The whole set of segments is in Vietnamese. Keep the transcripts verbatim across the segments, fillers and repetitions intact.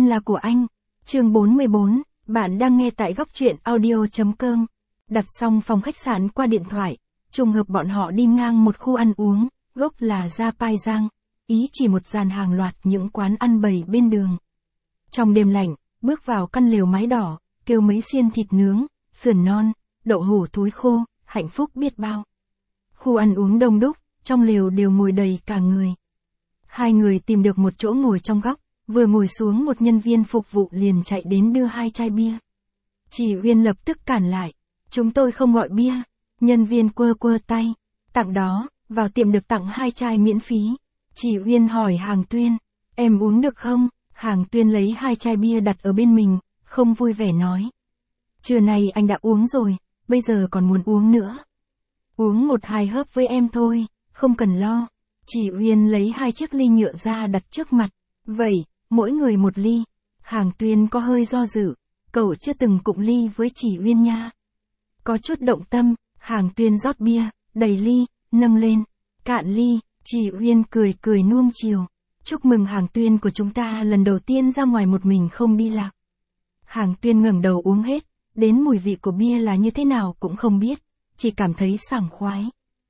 Em là của anh. Chương bốn mươi bốn, bạn đang nghe tại góc truyện audio chấm com. Đặt xong phòng khách sạn qua điện thoại, trùng hợp bọn họ đi ngang một khu ăn uống, gốc là Gia Pai Giang, ý chỉ một dàn hàng loạt những quán ăn bày bên đường. Trong đêm lạnh, bước vào căn lều mái đỏ, kêu mấy xiên thịt nướng, sườn non, đậu hủ thúi khô, hạnh phúc biết bao. Khu ăn uống đông đúc, trong lều đều ngồi đầy cả người. Hai người tìm được một chỗ ngồi trong góc, vừa ngồi xuống một nhân viên phục vụ liền chạy đến đưa hai chai bia. Chị Uyên lập tức cản lại, chúng tôi không gọi bia. Nhân viên quơ quơ tay, tặng đó, vào tiệm được tặng hai chai miễn phí. Chị Uyên hỏi Hàng Tuyên, em uống được không? Hàng Tuyên lấy hai chai bia đặt ở bên mình, không vui vẻ nói. Trưa nay anh đã uống rồi, bây giờ còn muốn uống nữa. Uống một hai hớp với em thôi, không cần lo. Chị Uyên lấy hai chiếc ly nhựa ra đặt trước mặt. Vậy, mỗi người một ly. Hàng Tuyên có hơi do dự, cậu chưa từng cụng ly với chị Uyên nha. Có chút động tâm, Hàng Tuyên rót bia, đầy ly, nâng lên, cạn ly, chị Uyên cười cười nuông chiều. Chúc mừng Hàng Tuyên của chúng ta lần đầu tiên ra ngoài một mình không đi lạc. Hàng Tuyên ngẩng đầu uống hết, đến mùi vị của bia là như thế nào cũng không biết, chỉ cảm thấy sảng khoái.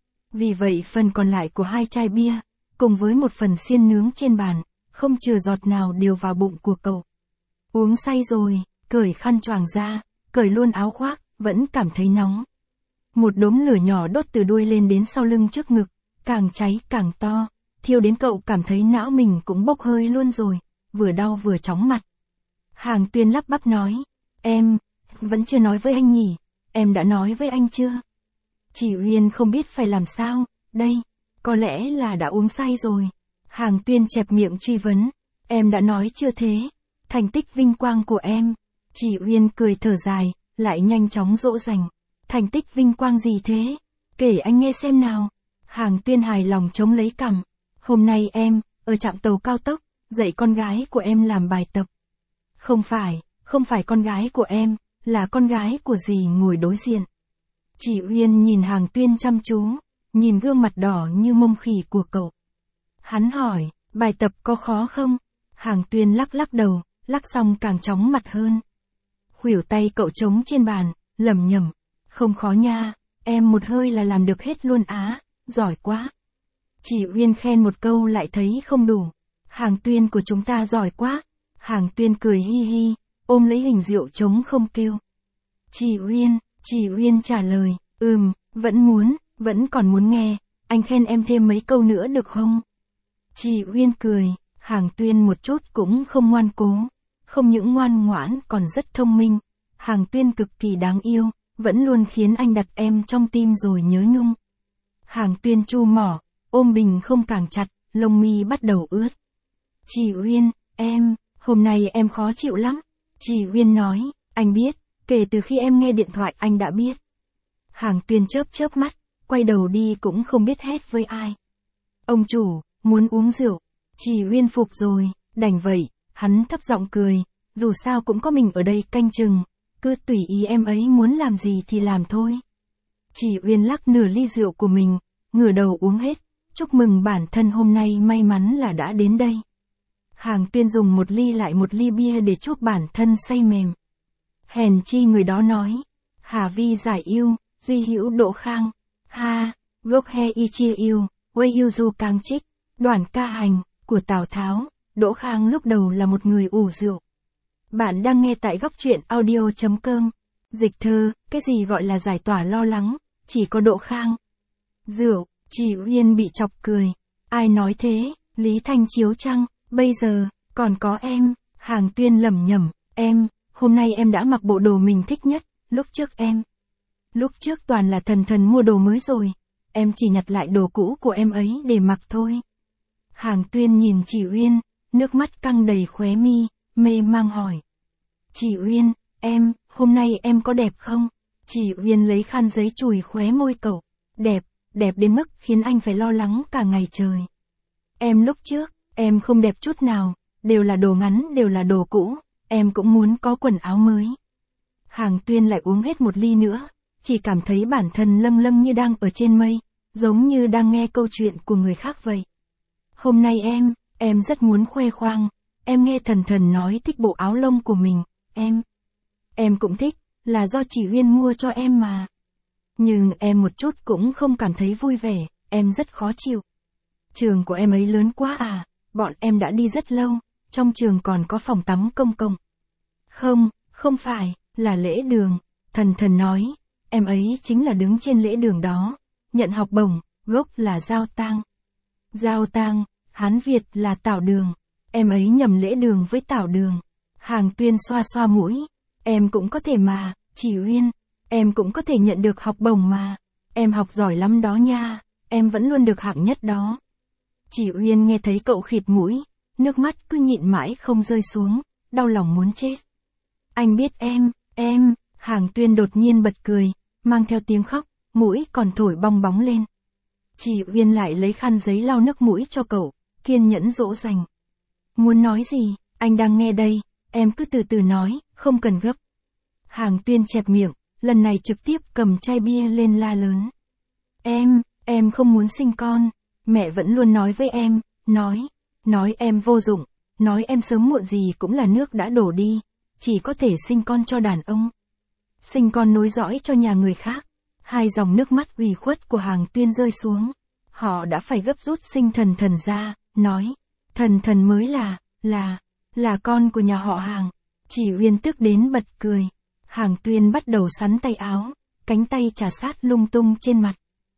Vì vậy phần còn lại của hai chai bia, cùng với một phần xiên nướng trên bàn, không chừa giọt nào đều vào bụng của cậu. Uống say rồi, cởi khăn choàng ra, cởi luôn áo khoác, vẫn cảm thấy nóng. Một đốm lửa nhỏ đốt từ đuôi lên đến sau lưng trước ngực, càng cháy càng to, thiêu đến cậu cảm thấy não mình cũng bốc hơi luôn rồi, vừa đau vừa chóng mặt. Hàng Tuyên lắp bắp nói, em, vẫn chưa nói với anh nhỉ, em đã nói với anh chưa? Chị Uyên không biết phải làm sao, đây, có lẽ là đã uống say rồi. Hàng Tuyên chẹp miệng truy vấn, em đã nói chưa thế? Thành tích vinh quang của em. Chị Uyên cười thở dài, lại nhanh chóng dỗ dành. Thành tích vinh quang gì thế? Kể anh nghe xem nào. Hàng Tuyên hài lòng chống lấy cằm. Hôm nay em, ở trạm tàu cao tốc, dạy con gái của em làm bài tập. Không phải, không phải con gái của em, là con gái của dì ngồi đối diện. Chị Uyên nhìn Hàng Tuyên chăm chú, nhìn gương mặt đỏ như mông khỉ của cậu. Hắn hỏi, bài tập có khó không? Hàng Tuyên lắc lắc đầu, lắc xong càng chóng mặt hơn. Khuỷu tay cậu trống trên bàn, lẩm nhẩm, không khó nha, em một hơi là làm được hết luôn á, giỏi quá. Chị Uyên khen một câu lại thấy không đủ. Hàng Tuyên của chúng ta giỏi quá. Hàng Tuyên cười hi hi, ôm lấy hình rượu trống không kêu. Chị Uyên, chị Uyên trả lời, ừm, vẫn muốn, vẫn còn muốn nghe, anh khen em thêm mấy câu nữa được không? Chị Uyên cười, Hàng Tuyên một chút cũng không ngoan cố, không những ngoan ngoãn còn rất thông minh. Hàng Tuyên cực kỳ đáng yêu, vẫn luôn khiến anh đặt em trong tim rồi nhớ nhung. Hàng Tuyên chu mỏ, ôm bình không càng chặt, lông mi bắt đầu ướt. Chị Uyên, em, hôm nay em khó chịu lắm. Chị Uyên nói, anh biết, kể từ khi em nghe điện thoại anh đã biết. Hàng Tuyên chớp chớp mắt, quay đầu đi cũng không biết hét với ai. Ông chủ, muốn uống rượu. Chị Uyên phục rồi, đành vậy, hắn thấp giọng cười, dù sao cũng có mình ở đây canh chừng, cứ tùy ý em ấy muốn làm gì thì làm thôi. Chị Uyên lắc nửa ly rượu của mình, ngửa đầu uống hết, chúc mừng bản thân hôm nay may mắn là đã đến đây. Hàng Tuyên dùng một ly lại một ly bia để chuốc bản thân say mềm. Hèn chi người đó nói, Hà Vi giải yêu, Duy Hữu Đỗ Khang, ha, gốc he y chia yêu, quê yêu du càng trích, đoạn ca hành, của Tào Tháo. Đỗ Khang lúc đầu là một người ủ rượu. Bạn đang nghe tại góc truyện audio chấm com. Dịch thơ, cái gì gọi là giải tỏa lo lắng, chỉ có Đỗ Khang. Rượu, chị Uyên bị chọc cười. Ai nói thế, Lý Thanh Chiếu chăng, bây giờ, còn có em. Hàng Tuyên lẩm nhẩm, em, hôm nay em đã mặc bộ đồ mình thích nhất, lúc trước em. Lúc trước toàn là thần thần mua đồ mới rồi, em chỉ nhặt lại đồ cũ của em ấy để mặc thôi. Hàng Tuyên nhìn chị Uyên, nước mắt căng đầy khóe mi, mê mang hỏi. Chị Uyên, em, hôm nay em có đẹp không? Chị Uyên lấy khăn giấy chùi khóe môi cậu. Đẹp, đẹp đến mức khiến anh phải lo lắng cả ngày trời. Em lúc trước, em không đẹp chút nào, đều là đồ ngắn đều là đồ cũ, em cũng muốn có quần áo mới. Hàng Tuyên lại uống hết một ly nữa, chỉ cảm thấy bản thân lâng lâng như đang ở trên mây, giống như đang nghe câu chuyện của người khác vậy. Hôm nay em, em rất muốn khoe khoang, em nghe Thần Thần nói thích bộ áo lông của mình, em. Em cũng thích, là do chị Uyên mua cho em mà. Nhưng em một chút cũng không cảm thấy vui vẻ, em rất khó chịu. Trường của em ấy lớn quá à, bọn em đã đi rất lâu, trong trường còn có phòng tắm công cộng. Không, không phải, là lễ đường, Thần Thần nói, em ấy chính là đứng trên lễ đường đó, nhận học bổng, gốc là Giao Tang. Giao Tang, Hán Việt là Tảo Đường, em ấy nhầm lễ đường với Tảo Đường. Hàng Tuyên xoa xoa mũi, em cũng có thể mà, chị Uyên, em cũng có thể nhận được học bổng mà, em học giỏi lắm đó nha, em vẫn luôn được hạng nhất đó. Chị Uyên nghe thấy cậu khịt mũi, nước mắt cứ nhịn mãi không rơi xuống, đau lòng muốn chết. Anh biết em, em, Hàng Tuyên đột nhiên bật cười, mang theo tiếng khóc, mũi còn thổi bong bóng lên. Chị Uyên lại lấy khăn giấy lau nước mũi cho cậu, kiên nhẫn dỗ dành. Muốn nói gì, anh đang nghe đây, em cứ từ từ nói, không cần gấp. Hàng Tuyên chẹp miệng, lần này trực tiếp cầm chai bia lên la lớn. Em, em không muốn sinh con, mẹ vẫn luôn nói với em, nói, nói em vô dụng, nói em sớm muộn gì cũng là nước đã đổ đi, chỉ có thể sinh con cho đàn ông. Sinh con nối dõi cho nhà người khác. Hai dòng nước mắt ủy khuất của Hàng Tuyên rơi xuống. Họ đã phải gấp rút sinh Thần Thần ra, nói, Thần Thần mới là, là, là con của nhà họ Hàng. Chị Uyên tức đến bật cười. Hàng Tuyên bắt đầu sắn tay áo, cánh tay chà sát lung tung trên mặt.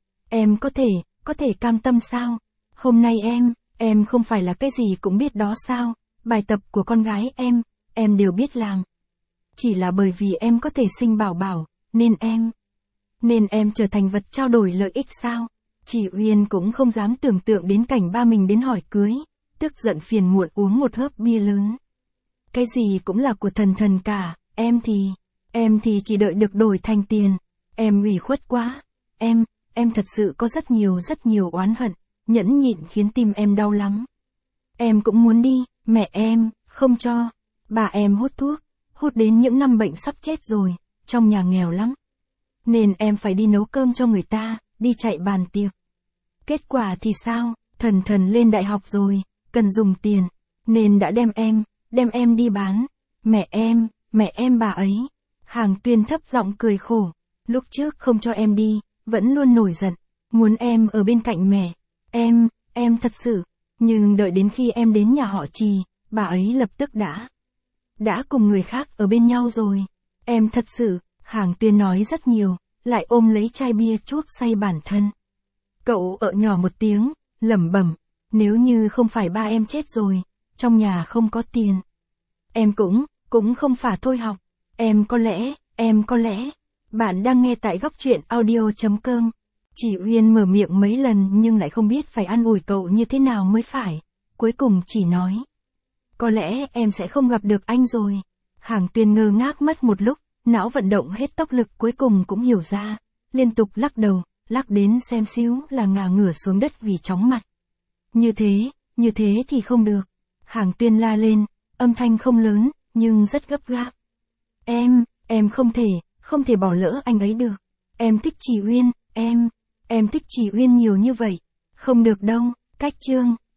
Em có thể, có thể cam tâm sao? Hôm nay em, em không phải là cái gì cũng biết đó sao? Bài tập của con gái em, em đều biết làm. Chỉ là bởi vì em có thể sinh bảo bảo, nên em, nên em trở thành vật trao đổi lợi ích sao? Chị Uyên cũng không dám tưởng tượng đến cảnh ba mình đến hỏi cưới, tức giận phiền muộn uống một hớp bia lớn. Cái gì cũng là của Thần Thần cả, em thì, em thì chỉ đợi được đổi thành tiền. Em ủy khuất quá, em, em thật sự có rất nhiều rất nhiều oán hận, nhẫn nhịn khiến tim em đau lắm. Em cũng muốn đi, mẹ em, không cho. Bà em hút thuốc, hút đến những năm bệnh sắp chết rồi, trong nhà nghèo lắm. Nên em phải đi nấu cơm cho người ta, đi chạy bàn tiệc. Kết quả thì sao, Thần Thần lên đại học rồi, cần dùng tiền, nên đã đem em, đem em đi bán. Mẹ em, mẹ em bà ấy. Hàng Tuyên thấp giọng cười khổ, lúc trước không cho em đi, vẫn luôn nổi giận, muốn em ở bên cạnh mẹ. Em, em thật sự, nhưng đợi đến khi em đến nhà họ Trì, bà ấy lập tức đã, đã cùng người khác ở bên nhau rồi. Em thật sự, Hàng Tuyên nói rất nhiều, lại ôm lấy chai bia chuốc say bản thân. Cậu ợ nhỏ một tiếng, lẩm bẩm, nếu như không phải ba em chết rồi, trong nhà không có tiền. Em cũng, cũng không phải thôi học. Em có lẽ, em có lẽ. Bạn đang nghe tại góc truyện audio chấm com. Chị Uyên mở miệng mấy lần nhưng lại không biết phải an ủi cậu như thế nào mới phải. Cuối cùng chỉ nói, có lẽ em sẽ không gặp được anh rồi. Hàng Tuyên ngơ ngác mất một lúc, não vận động hết tốc lực cuối cùng cũng hiểu ra, liên tục lắc đầu, lắc đến xem xíu là ngả ngửa xuống đất vì chóng mặt. Như thế, như thế thì không được. Hàng Tuyên la lên, âm thanh không lớn, nhưng rất gấp gáp. Em, em không thể, không thể bỏ lỡ anh ấy được. Em thích chị Uyên, em, em thích chị Uyên nhiều như vậy. Không được đâu, cách chương.